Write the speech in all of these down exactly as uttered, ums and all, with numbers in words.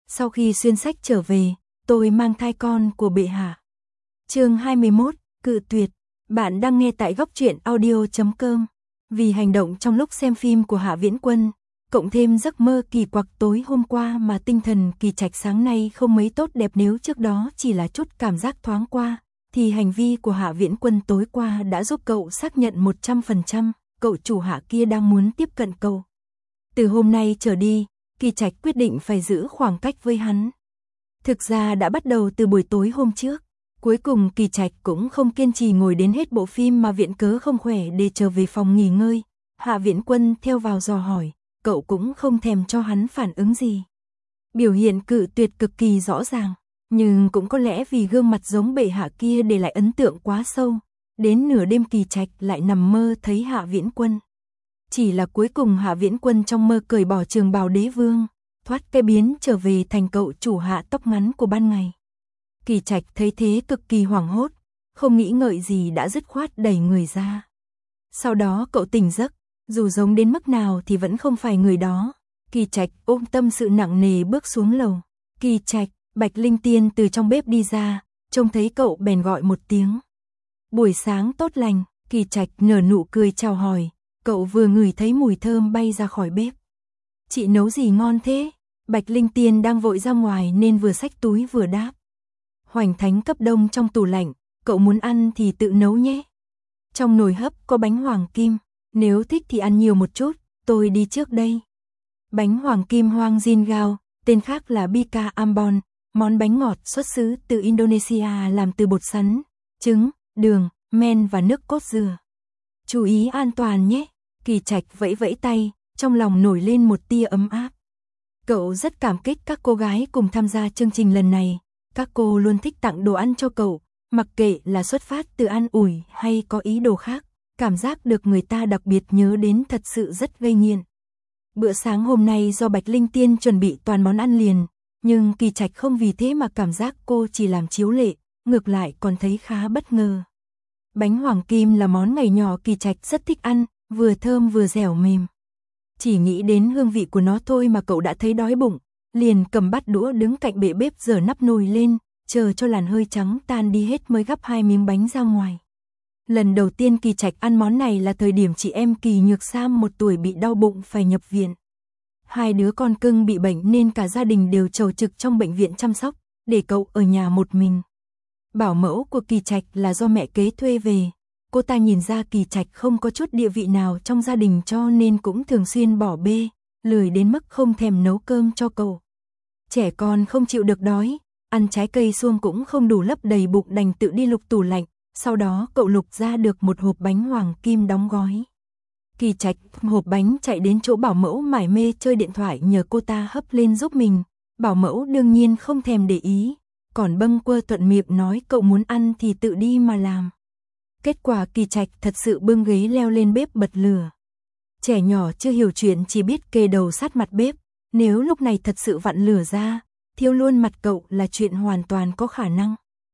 Sau khi xuyên sách trở về, tôi mang thai con của bệ hạ. Chương hai mươi mốt, cự tuyệt. Bạn đang nghe tại góc truyện audio chấm com. Vì hành động trong lúc xem phim của Hạ Viễn Quân, cộng thêm giấc mơ kỳ quặc tối hôm qua mà tinh thần Kỳ Trạch sáng nay không mấy tốt đẹp. Nếu trước đó chỉ là chút cảm giác thoáng qua, thì hành vi của Hạ Viễn Quân tối qua đã giúp cậu xác nhận một trăm phần trăm, cậu chủ Hạ kia đang muốn tiếp cận cậu. Từ hôm nay trở đi, Kỳ Trạch quyết định phải giữ khoảng cách với hắn. Thực ra đã bắt đầu từ buổi tối hôm trước. Cuối cùng Kỳ Trạch cũng không kiên trì ngồi đến hết bộ phim mà viện cớ không khỏe để trở về phòng nghỉ ngơi. Hạ Viễn Quân theo vào dò hỏi, cậu cũng không thèm cho hắn phản ứng gì. Biểu hiện cự tuyệt cực kỳ rõ ràng, nhưng cũng có lẽ vì gương mặt giống bệ hạ kia để lại ấn tượng quá sâu. Đến nửa đêm Kỳ Trạch lại nằm mơ thấy Hạ Viễn Quân. Chỉ là cuối cùng Hạ Viễn Quân trong mơ cởi bỏ trường bào đế vương, thoát cái biến trở về thành cậu chủ Hạ tóc ngắn của ban ngày. Kỳ Trạch thấy thế cực kỳ hoảng hốt, không nghĩ ngợi gì đã dứt khoát đẩy người ra. Sau đó cậu tỉnh giấc, dù giống đến mức nào thì vẫn không phải người đó. Kỳ Trạch ôm tâm sự nặng nề bước xuống lầu. Kỳ Trạch, Bạch Linh Tiên từ trong bếp đi ra, trông thấy cậu bèn gọi một tiếng. Buổi sáng tốt lành. Kỳ Trạch nở nụ cười chào hỏi, cậu vừa ngửi thấy mùi thơm bay ra khỏi bếp. Chị nấu gì ngon thế? Bạch Linh Tiên đang vội ra ngoài nên vừa xách túi vừa đáp. Hoành thánh cấp đông trong tủ lạnh, cậu muốn ăn thì tự nấu nhé. Trong nồi hấp có bánh hoàng kim, nếu thích thì ăn nhiều một chút, tôi đi trước đây. Bánh hoàng kim Hoang Jin Gao, tên khác là Bika Ambon, món bánh ngọt xuất xứ từ Indonesia làm từ bột sắn, trứng, đường, men và nước cốt dừa. Chú ý an toàn nhé. Kỳ Trạch vẫy vẫy tay, trong lòng nổi lên một tia ấm áp. Cậu rất cảm kích các cô gái cùng tham gia chương trình lần này. Các cô luôn thích tặng đồ ăn cho cậu, mặc kệ là xuất phát từ an ủi hay có ý đồ khác, cảm giác được người ta đặc biệt nhớ đến thật sự rất gây nghiện. Bữa sáng hôm nay do Bạch Linh Tiên chuẩn bị toàn món ăn liền, nhưng Kỳ Trạch không vì thế mà cảm giác cô chỉ làm chiếu lệ, ngược lại còn thấy khá bất ngờ. Bánh hoàng kim là món ngày nhỏ Kỳ Trạch rất thích ăn, vừa thơm vừa dẻo mềm. Chỉ nghĩ đến hương vị của nó thôi mà cậu đã thấy đói bụng, liền cầm bát đũa đứng cạnh bệ bếp giở nắp nồi lên, chờ cho làn hơi trắng tan đi hết mới gắp hai miếng bánh ra ngoài. Lần đầu tiên Kỳ Trạch ăn món này là thời điểm chị em Kỳ Nhược Sam một tuổi bị đau bụng phải nhập viện. Hai đứa con cưng bị bệnh nên cả gia đình đều chầu trực trong bệnh viện chăm sóc, để cậu ở nhà một mình. Bảo mẫu của Kỳ Trạch là do mẹ kế thuê về. Cô ta nhìn ra Kỳ Trạch không có chút địa vị nào trong gia đình cho nên cũng thường xuyên bỏ bê, lười đến mức không thèm nấu cơm cho cậu. Trẻ con không chịu được đói, ăn trái cây suông cũng không đủ lấp đầy bụng đành tự đi lục tủ lạnh, sau đó cậu lục ra được một hộp bánh hoàng kim đóng gói. Kỳ Trạch hộp bánh chạy đến chỗ bảo mẫu mải mê chơi điện thoại nhờ cô ta hấp lên giúp mình, bảo mẫu đương nhiên không thèm để ý, còn bâng quơ thuận miệng nói cậu muốn ăn thì tự đi mà làm. Kết quả Kỳ Trạch thật sự bưng ghế leo lên bếp bật lửa. Trẻ nhỏ chưa hiểu chuyện chỉ biết kề đầu sát mặt bếp, nếu lúc này thật sự vặn lửa ra, thiêu luôn mặt cậu là chuyện hoàn toàn có khả năng.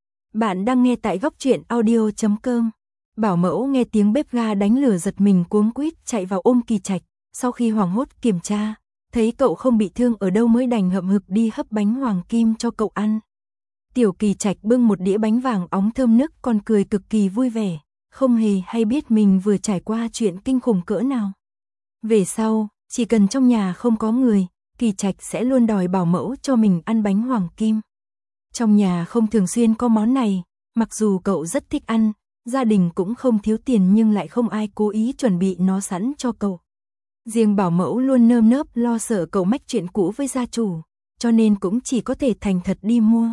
Bạn đang nghe tại góc truyện audio chấm com. Bảo mẫu nghe tiếng bếp ga đánh lửa giật mình cuống quýt chạy vào ôm Kỳ Trạch, sau khi hoảng hốt kiểm tra, thấy cậu không bị thương ở đâu mới đành hậm hực đi hấp bánh hoàng kim cho cậu ăn. Tiểu Kỳ Trạch bưng một đĩa bánh vàng óng thơm nức còn cười cực kỳ vui vẻ, không hề hay biết mình vừa trải qua chuyện kinh khủng cỡ nào. Về sau, chỉ cần trong nhà không có người, Kỳ Trạch sẽ luôn đòi bảo mẫu cho mình ăn bánh hoàng kim. Trong nhà không thường xuyên có món này, mặc dù cậu rất thích ăn, gia đình cũng không thiếu tiền nhưng lại không ai cố ý chuẩn bị nó sẵn cho cậu. Riêng bảo mẫu luôn nơm nớp lo sợ cậu mách chuyện cũ với gia chủ, cho nên cũng chỉ có thể thành thật đi mua.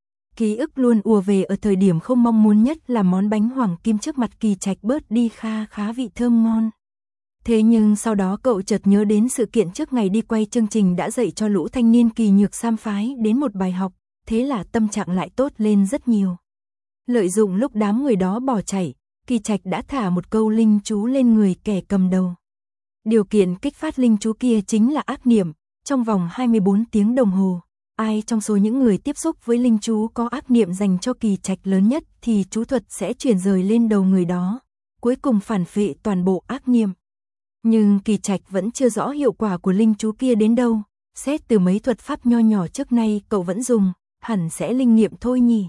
Ký ức luôn ùa về ở thời điểm không mong muốn nhất là món bánh hoàng kim trước mặt Kỳ Trạch bớt đi kha khá vị thơm ngon. Thế nhưng sau đó cậu chợt nhớ đến sự kiện trước ngày đi quay chương trình đã dạy cho lũ thanh niên Kỳ Nhược Sam phái đến một bài học, thế là tâm trạng lại tốt lên rất nhiều. Lợi dụng lúc đám người đó bỏ chạy, Kỳ Trạch đã thả một câu linh chú lên người kẻ cầm đầu. Điều kiện kích phát linh chú kia chính là ác niệm, trong vòng hai mươi bốn tiếng đồng hồ. Ai trong số những người tiếp xúc với linh chú có ác niệm dành cho Kỳ Trạch lớn nhất thì chú thuật sẽ chuyển rời lên đầu người đó, cuối cùng phản phệ toàn bộ ác niệm. Nhưng Kỳ Trạch vẫn chưa rõ hiệu quả của linh chú kia đến đâu, Xét từ mấy thuật pháp nho nhỏ trước nay cậu vẫn dùng, hẳn sẽ linh nghiệm thôi nhỉ.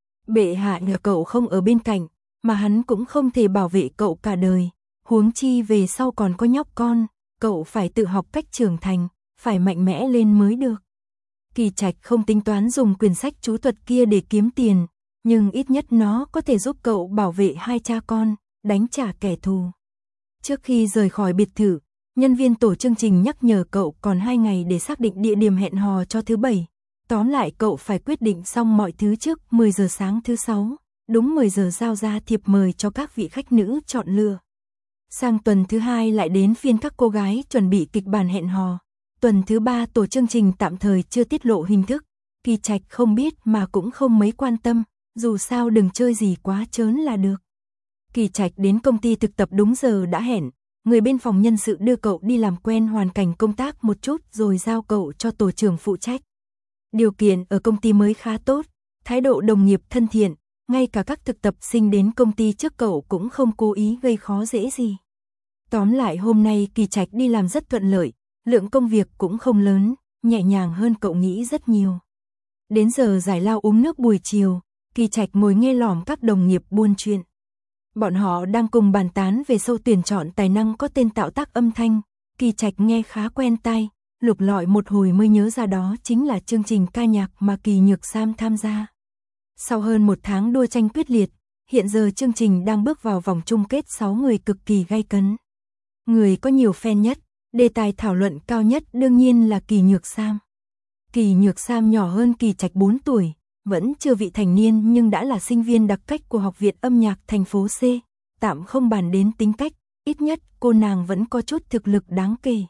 Bệ hạ nhờ cậu không ở bên cạnh, mà hắn cũng không thể bảo vệ cậu cả đời. Huống chi về sau còn có nhóc con, cậu phải tự học cách trưởng thành, phải mạnh mẽ lên mới được. Kỳ Trạch không tính toán dùng quyển sách chú thuật kia để kiếm tiền, nhưng ít nhất nó có thể giúp cậu bảo vệ hai cha con, đánh trả kẻ thù. Trước khi rời khỏi biệt thự, nhân viên tổ chương trình nhắc nhở cậu còn hai ngày để xác định địa điểm hẹn hò cho thứ bảy. Tóm lại cậu phải quyết định xong mọi thứ trước mười giờ sáng thứ sáu, đúng mười giờ giao ra thiệp mời cho các vị khách nữ chọn lựa. Sang tuần thứ hai lại đến phiên các cô gái chuẩn bị kịch bản hẹn hò. Tuần thứ ba tổ chương trình tạm thời chưa tiết lộ hình thức, Kỳ Trạch không biết mà cũng không mấy quan tâm, dù sao đừng chơi gì quá trớn là được. Kỳ Trạch đến công ty thực tập đúng giờ đã hẹn, người bên phòng nhân sự đưa cậu đi làm quen hoàn cảnh công tác một chút rồi giao cậu cho tổ trưởng phụ trách. Điều kiện ở công ty mới khá tốt, thái độ đồng nghiệp thân thiện, ngay cả các thực tập sinh đến công ty trước cậu cũng không cố ý gây khó dễ gì. Tóm lại hôm nay Kỳ Trạch đi làm rất thuận lợi, lượng công việc cũng không lớn, nhẹ nhàng hơn cậu nghĩ rất nhiều. Đến giờ giải lao uống nước buổi chiều, Kỳ Trạch ngồi nghe lỏm các đồng nghiệp buôn chuyện. Bọn họ đang cùng bàn tán về show tuyển chọn tài năng có tên tạo tác âm thanh, Kỳ Trạch nghe khá quen tai, lục lọi một hồi mới nhớ ra đó chính là chương trình ca nhạc mà Kỳ Nhược Sam tham gia. Sau hơn một tháng đua tranh quyết liệt, hiện giờ chương trình đang bước vào vòng chung kết sáu người cực kỳ gay cấn. Người có nhiều fan nhất, đề tài thảo luận cao nhất đương nhiên là Kỳ Nhược Sam. Kỳ Nhược Sam nhỏ hơn Kỳ Trạch bốn tuổi, vẫn chưa vị thành niên nhưng đã là sinh viên đặc cách của Học viện Âm nhạc thành phố C, tạm không bàn đến tính cách, ít nhất cô nàng vẫn có chút thực lực đáng kể.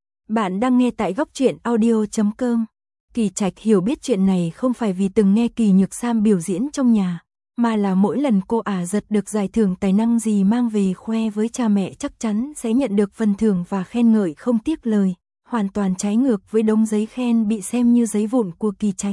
Bạn đang nghe tại góc truyện audio chấm com. Kỳ Trạch hiểu biết chuyện này không phải vì từng nghe Kỳ Nhược Sam biểu diễn trong nhà, mà là mỗi lần cô ả giật được giải thưởng tài năng gì mang về khoe với cha mẹ chắc chắn sẽ nhận được phần thưởng và khen ngợi không tiếc lời, hoàn toàn trái ngược với đống giấy khen bị xem như giấy vụn của Kỳ Trạch.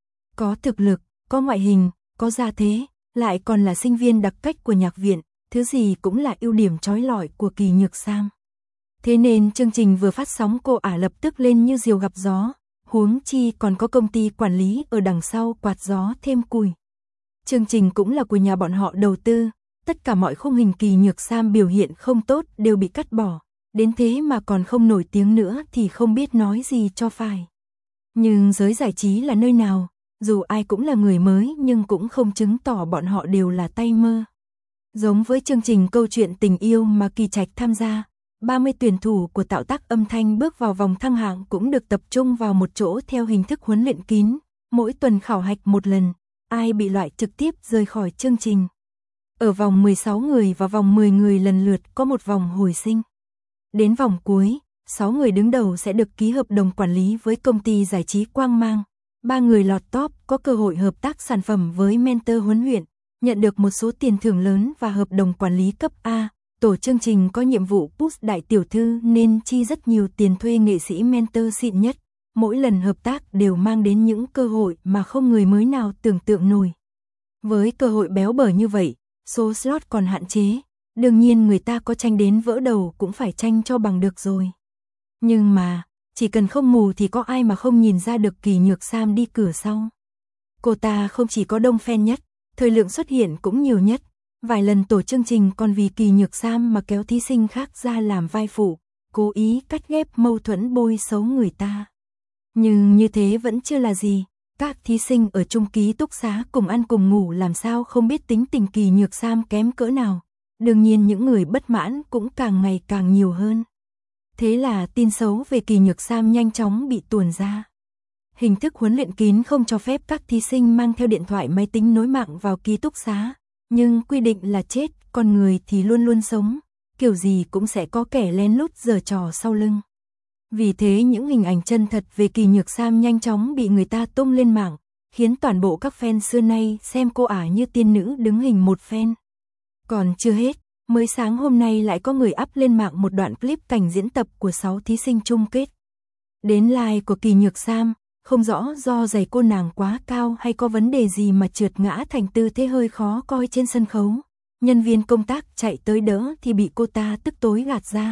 Có thực lực, có ngoại hình, có gia thế, lại còn là sinh viên đặc cách của nhạc viện, thứ gì cũng là ưu điểm chói lọi của Kỳ Nhược Sam. Thế nên chương trình vừa phát sóng cô ả lập tức lên như diều gặp gió, huống chi còn có công ty quản lý ở đằng sau quạt gió thêm củi. Chương trình cũng là của nhà bọn họ đầu tư, tất cả mọi khung hình Kỳ Nhược Sam biểu hiện không tốt đều bị cắt bỏ, đến thế mà còn không nổi tiếng nữa thì không biết nói gì cho phải. Nhưng giới giải trí là nơi nào, dù ai cũng là người mới nhưng cũng không chứng tỏ bọn họ đều là tay mơ. Giống với chương trình câu chuyện tình yêu mà Kỳ Trạch tham gia, ba mươi tuyển thủ của tạo tác âm thanh bước vào vòng thăng hạng cũng được tập trung vào một chỗ theo hình thức huấn luyện kín, mỗi tuần khảo hạch một lần, ai bị loại trực tiếp rời khỏi chương trình. Ở vòng mười sáu người và vòng mười người lần lượt có một vòng hồi sinh. Đến vòng cuối, sáu người đứng đầu sẽ được ký hợp đồng quản lý với công ty giải trí Quang Mang. ba người lọt top có cơ hội hợp tác sản phẩm với mentor huấn luyện, nhận được một số tiền thưởng lớn và hợp đồng quản lý cấp A. Tổ chương trình có nhiệm vụ push đại tiểu thư nên chi rất nhiều tiền thuê nghệ sĩ mentor xịn nhất. Mỗi lần hợp tác đều mang đến những cơ hội mà không người mới nào tưởng tượng nổi. Với cơ hội béo bở như vậy, số slot còn hạn chế, đương nhiên người ta có tranh đến vỡ đầu cũng phải tranh cho bằng được rồi. Nhưng mà, chỉ cần không mù thì có ai mà không nhìn ra được Kỳ Nhược Sam đi cửa sau. Cô ta không chỉ có đông fan nhất, thời lượng xuất hiện cũng nhiều nhất. Vài lần tổ chương trình còn vì Kỳ Nhược Sam mà kéo thí sinh khác ra làm vai phụ, cố ý cắt ghép mâu thuẫn bôi xấu người ta. Nhưng như thế vẫn chưa là gì, các thí sinh ở chung ký túc xá cùng ăn cùng ngủ làm sao không biết tính tình Kỳ Nhược Sam kém cỡ nào. Đương nhiên những người bất mãn cũng càng ngày càng nhiều hơn. Thế là tin xấu về Kỳ Nhược Sam nhanh chóng bị tuồn ra. Hình thức huấn luyện kín không cho phép các thí sinh mang theo điện thoại máy tính nối mạng vào ký túc xá. Nhưng quy định là chết, con người thì luôn luôn sống, kiểu gì cũng sẽ có kẻ lén lút giở trò sau lưng. Vì thế những hình ảnh chân thật về Kỳ Nhược Sam nhanh chóng bị người ta tung lên mạng, khiến toàn bộ các fan xưa nay xem cô ả như tiên nữ đứng hình một fan. Còn chưa hết, mới sáng hôm nay lại có người up lên mạng một đoạn clip cảnh diễn tập của sáu thí sinh chung kết. Đến live của Kỳ Nhược Sam, không rõ do giày cô nàng quá cao hay có vấn đề gì mà trượt ngã thành tư thế hơi khó coi trên sân khấu. Nhân viên công tác chạy tới đỡ thì bị cô ta tức tối gạt ra.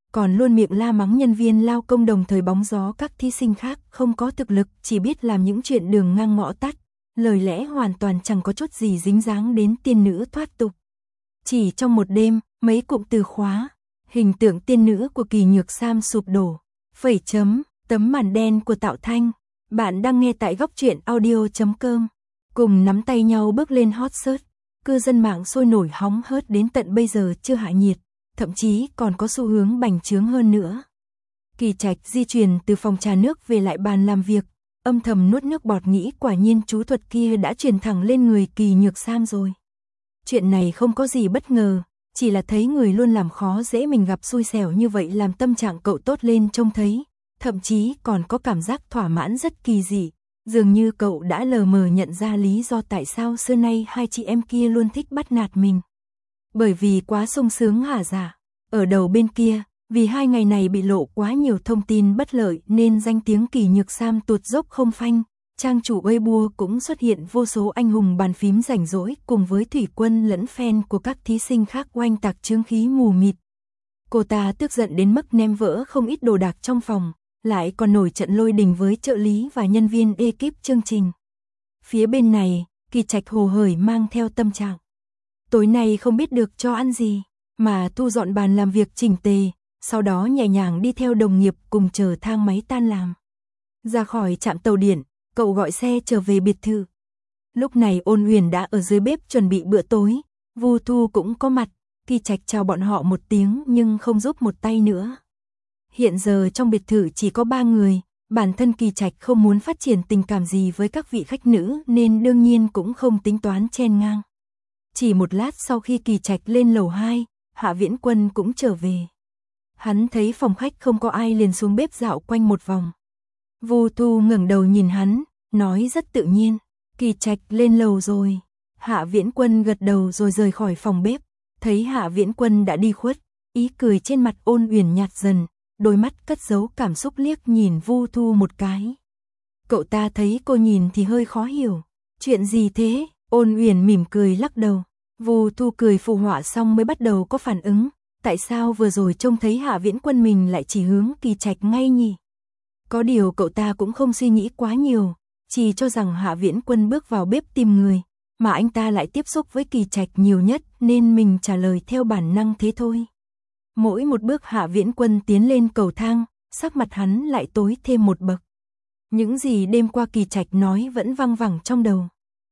còn luôn miệng la mắng nhân viên lao công đồng thời bóng gió các thí sinh khác không có thực lực, chỉ biết làm những chuyện đường ngang ngõ tắt, lời lẽ hoàn toàn chẳng có chút gì dính dáng đến tiên nữ thoát tục. Chỉ trong một đêm, mấy cụm từ khóa, hình tượng tiên nữ của Kỳ Nhược Sam sụp đổ, phẩy chấm, tấm màn đen của Tạo Thanh. Bạn đang nghe tại góc truyện audio chấm com. Cùng nắm tay nhau bước lên hot search, cư dân mạng sôi nổi hóng hớt đến tận bây giờ chưa hạ nhiệt, thậm chí còn có xu hướng bành trướng hơn nữa. Kỳ Trạch di chuyển từ phòng trà nước về lại bàn làm việc, âm thầm nuốt nước bọt nghĩ quả nhiên chú thuật kia đã truyền thẳng lên người Kỳ Nhược Sam rồi. Chuyện này không có gì bất ngờ, chỉ là thấy người luôn làm khó dễ mình gặp xui xẻo như vậy làm tâm trạng cậu tốt lên trông thấy, thậm chí còn có cảm giác thỏa mãn rất kỳ dị, dường như cậu đã lờ mờ nhận ra lý do tại sao xưa nay hai chị em kia luôn thích bắt nạt mình. Bởi vì quá sung sướng hả dạ? Ở đầu bên kia, vì hai ngày này bị lộ quá nhiều thông tin bất lợi nên danh tiếng Kỳ Nhược Sam tụt dốc không phanh, trang chủ Weibo cũng xuất hiện vô số anh hùng bàn phím rảnh rỗi cùng với thủy quân lẫn fan của các thí sinh khác oanh tạc chướng khí mù mịt. Cô ta tức giận đến mức ném vỡ không ít đồ đạc trong phòng, lại còn nổi trận lôi đình với trợ lý và nhân viên ekip chương trình. Phía bên này, Kỳ Trạch hồ hởi mang theo tâm trạng tối nay không biết được cho ăn gì, mà thu dọn bàn làm việc chỉnh tề, sau đó nhẹ nhàng đi theo đồng nghiệp cùng chờ thang máy tan làm. Ra khỏi trạm tàu điện, cậu gọi xe trở về biệt thự. Lúc này Ôn Huyền đã ở dưới bếp chuẩn bị bữa tối, Vu Thu cũng có mặt, Kỳ Trạch chào bọn họ một tiếng nhưng không giúp một tay nữa. Hiện giờ trong biệt thự chỉ có ba người, bản thân Kỳ Trạch không muốn phát triển tình cảm gì với các vị khách nữ nên đương nhiên cũng không tính toán chen ngang. Chỉ một lát sau khi Kỳ Trạch lên lầu hai, Hạ Viễn Quân cũng trở về. Hắn thấy phòng khách không có ai liền xuống bếp dạo quanh một vòng. Vu Thu ngẩng đầu nhìn hắn, nói rất tự nhiên, Kỳ Trạch lên lầu rồi. Hạ Viễn Quân gật đầu rồi rời khỏi phòng bếp, thấy Hạ Viễn Quân đã đi khuất, ý cười trên mặt Ôn Uyển nhạt dần, đôi mắt cất giấu cảm xúc liếc nhìn Vu Thu một cái. Cậu ta thấy cô nhìn thì hơi khó hiểu, chuyện gì thế? Ôn Uyển mỉm cười lắc đầu. Vu Thu cười phụ họa xong mới bắt đầu có phản ứng, tại sao vừa rồi trông thấy Hạ Viễn Quân mình lại chỉ hướng Kỳ Trạch ngay nhỉ? Có điều cậu ta cũng không suy nghĩ quá nhiều, chỉ cho rằng Hạ Viễn Quân bước vào bếp tìm người, mà anh ta lại tiếp xúc với Kỳ Trạch nhiều nhất nên mình trả lời theo bản năng thế thôi. Mỗi một bước Hạ Viễn Quân tiến lên cầu thang, sắc mặt hắn lại tối thêm một bậc. Những gì đêm qua Kỳ Trạch nói vẫn văng vẳng trong đầu.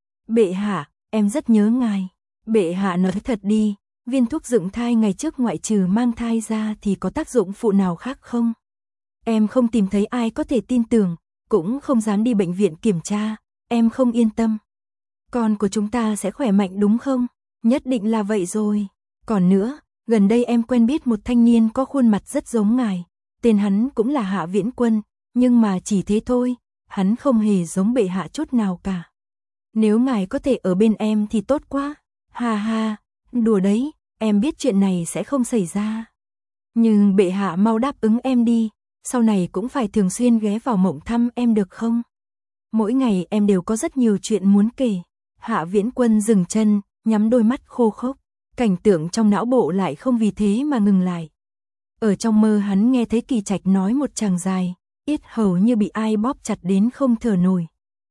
Bệ hạ, em rất nhớ ngài. Bệ hạ nói thật đi, viên thuốc dựng thai ngày trước ngoại trừ mang thai ra thì có tác dụng phụ nào khác không? Em không tìm thấy ai có thể tin tưởng, cũng không dám đi bệnh viện kiểm tra, em không yên tâm. Con của chúng ta sẽ khỏe mạnh đúng không? Nhất định là vậy rồi. Còn nữa, gần đây em quen biết một thanh niên có khuôn mặt rất giống ngài, tên hắn cũng là Hạ Viễn Quân, nhưng mà chỉ thế thôi, hắn không hề giống bệ hạ chút nào cả. Nếu ngài có thể ở bên em thì tốt quá. Ha ha, đùa đấy, em biết chuyện này sẽ không xảy ra. Nhưng bệ hạ mau đáp ứng em đi, sau này cũng phải thường xuyên ghé vào mộng thăm em được không? Mỗi ngày em đều có rất nhiều chuyện muốn kể. Hạ Viễn Quân dừng chân, nhắm đôi mắt khô khốc, cảnh tượng trong não bộ lại không vì thế mà ngừng lại. Ở trong mơ hắn nghe thấy Kỳ Trạch nói một tràng dài, yết hầu như bị ai bóp chặt đến không thở nổi.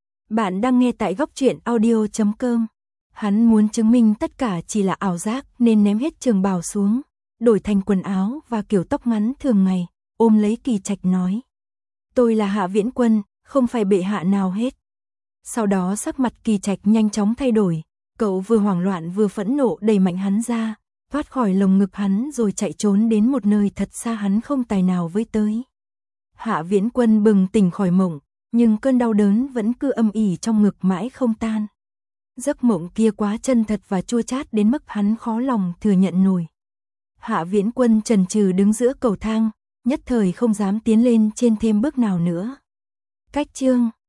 Bạn đang nghe tại góc truyện audio chấm com. Hắn muốn chứng minh tất cả chỉ là ảo giác nên ném hết trường bào xuống, đổi thành quần áo và kiểu tóc ngắn thường ngày, ôm lấy Kỳ Trạch nói. Tôi là Hạ Viễn Quân, không phải bệ hạ nào hết. Sau đó sắc mặt Kỳ Trạch nhanh chóng thay đổi, cậu vừa hoảng loạn vừa phẫn nộ đẩy mạnh hắn ra, thoát khỏi lồng ngực hắn rồi chạy trốn đến một nơi thật xa hắn không tài nào với tới. Hạ Viễn Quân bừng tỉnh khỏi mộng, nhưng cơn đau đớn vẫn cứ âm ỉ trong ngực mãi không tan. Giấc mộng kia quá chân thật và chua chát đến mức hắn khó lòng thừa nhận nổi. Hạ Viễn Quân chần chừ đứng giữa cầu thang, nhất thời không dám tiến lên trên thêm bước nào nữa. Cách chương